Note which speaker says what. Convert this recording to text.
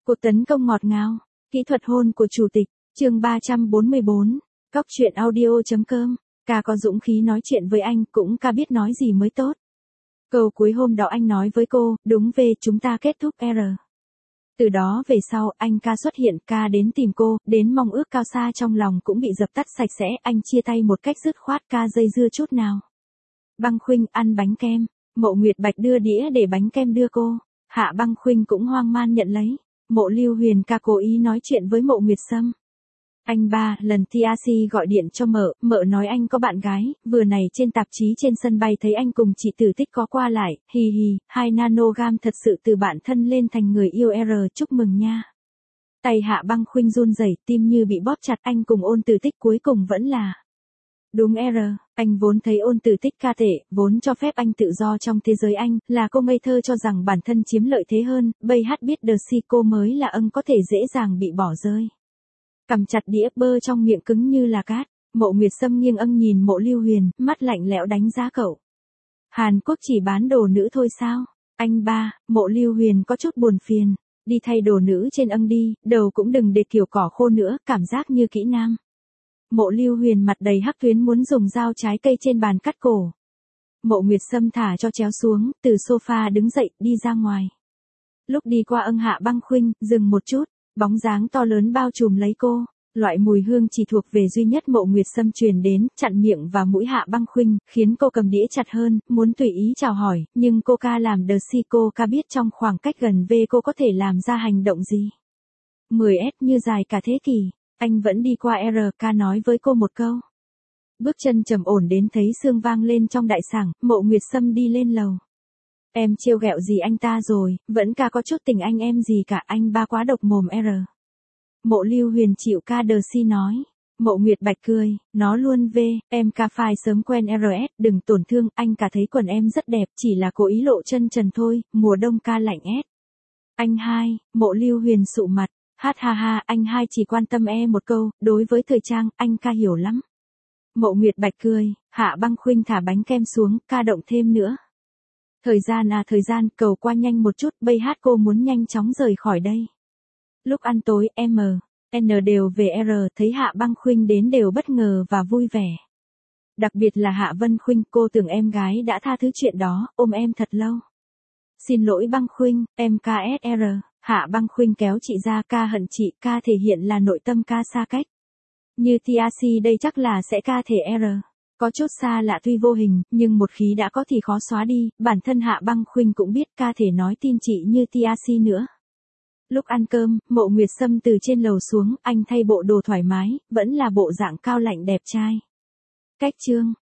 Speaker 1: Cuộc tấn công ngọt ngào, kỹ thuật hôn của chủ tịch, chương 344, Cóc truyện audio.com, ca có dũng khí nói chuyện với anh, cũng ca biết nói gì mới tốt. Câu cuối hôm đó anh nói với cô, đúng về chúng ta kết thúc R. Từ đó về sau, anh ca xuất hiện, ca đến tìm cô, đến mong ước cao xa trong lòng cũng bị dập tắt sạch sẽ, anh chia tay một cách dứt khoát, ca dây dưa chút nào. Băng Khuynh ăn bánh kem, Mộ Nguyệt Bạch đưa đĩa để bánh kem đưa cô, Hạ Băng Khuynh cũng hoang man nhận lấy. Mộ Lưu Huyền ca cố ý nói chuyện với Mộ Nguyệt Sâm. Anh ba, lần TRC gọi điện cho mợ nói anh có bạn gái, vừa này trên tạp chí trên sân bay thấy anh cùng chị Tử Tích có qua lại, hì hì, 2 nanogam thật sự từ bạn thân lên thành người yêu R, chúc mừng nha. Tay Hạ Băng Khuynh run rẩy, tim như bị bóp chặt, anh cùng Ôn Tử Tích cuối cùng vẫn là. Đúng R, anh vốn thấy Ôn Tử Tích ca tệ, vốn cho phép anh tự do trong thế giới anh, là cô ngây thơ cho rằng bản thân chiếm lợi thế hơn, bây hát biết đờ si cô mới là có thể dễ dàng bị bỏ rơi. Cầm chặt đĩa bơ trong miệng cứng như là cát, Mộ Nguyệt Sâm nghiêng nhìn Mộ Lưu Huyền, mắt lạnh lẽo đánh giá cậu. Hàn Quốc chỉ bán đồ nữ thôi sao? Anh ba, Mộ Lưu Huyền có chút buồn phiền, đi thay đồ nữ trên đi, đầu cũng đừng để kiểu cỏ khô nữa, cảm giác như kỹ nam. Mộ Lưu Huyền mặt đầy hắc tuyến muốn dùng dao trái cây trên bàn cắt cổ. Mộ Nguyệt Sâm thả cho chéo xuống, từ sofa đứng dậy, đi ra ngoài. Lúc đi qua Hạ Băng Khuynh, dừng một chút, bóng dáng to lớn bao trùm lấy cô, loại mùi hương chỉ thuộc về duy nhất Mộ Nguyệt Sâm truyền đến, chặn miệng và mũi Hạ Băng Khuynh, khiến cô cầm đĩa chặt hơn, muốn tùy ý chào hỏi, nhưng cô ca làm đờ si, cô ca biết trong khoảng cách gần về cô có thể làm ra hành động gì. 10S như dài cả thế kỷ. Anh vẫn đi qua R, ca nói với cô một câu. Bước chân trầm ổn đến thấy xương vang lên trong đại sảnh, Mộ Nguyệt Sâm đi lên lầu. Em trêu ghẹo gì anh ta rồi, vẫn ca có chút tình anh em gì cả, anh ba quá độc mồm R. Mộ Lưu Huyền chịu ca đờ si nói. Mộ Nguyệt Bạch cười, nó luôn về, em ca phải sớm quen RS, đừng tổn thương, anh cả thấy quần em rất đẹp, chỉ là cố ý lộ chân trần thôi, mùa đông ca lạnh S. Anh hai, Mộ Lưu Huyền sụ mặt. Hát ha ha, anh hai chỉ quan tâm một câu, đối với thời trang, anh ca hiểu lắm. Mộ Nguyệt Bạch cười, Hạ Băng Khuynh thả bánh kem xuống, ca động thêm nữa. Thời gian, cầu qua nhanh một chút, bây hát cô muốn nhanh chóng rời khỏi đây. Lúc ăn tối, N đều về R, thấy Hạ Băng Khuynh đến đều bất ngờ và vui vẻ. Đặc biệt là Hạ Vân Khuynh, cô tưởng em gái đã tha thứ chuyện đó, ôm em thật lâu. Xin lỗi Băng Khuynh, em KSR. Hạ Băng Khuynh kéo chị ra, ca hận chị, ca thể hiện là nội tâm ca xa cách. Như TRC đây chắc là sẽ ca thể R. Có chút xa lạ tuy vô hình, nhưng một khí đã có thì khó xóa đi, bản thân Hạ Băng Khuynh cũng biết ca thể nói tin chị như TRC nữa. Lúc ăn cơm, Mộ Nguyệt Sâm từ trên lầu xuống, anh thay bộ đồ thoải mái, vẫn là bộ dạng cao lạnh đẹp trai. Cách chương.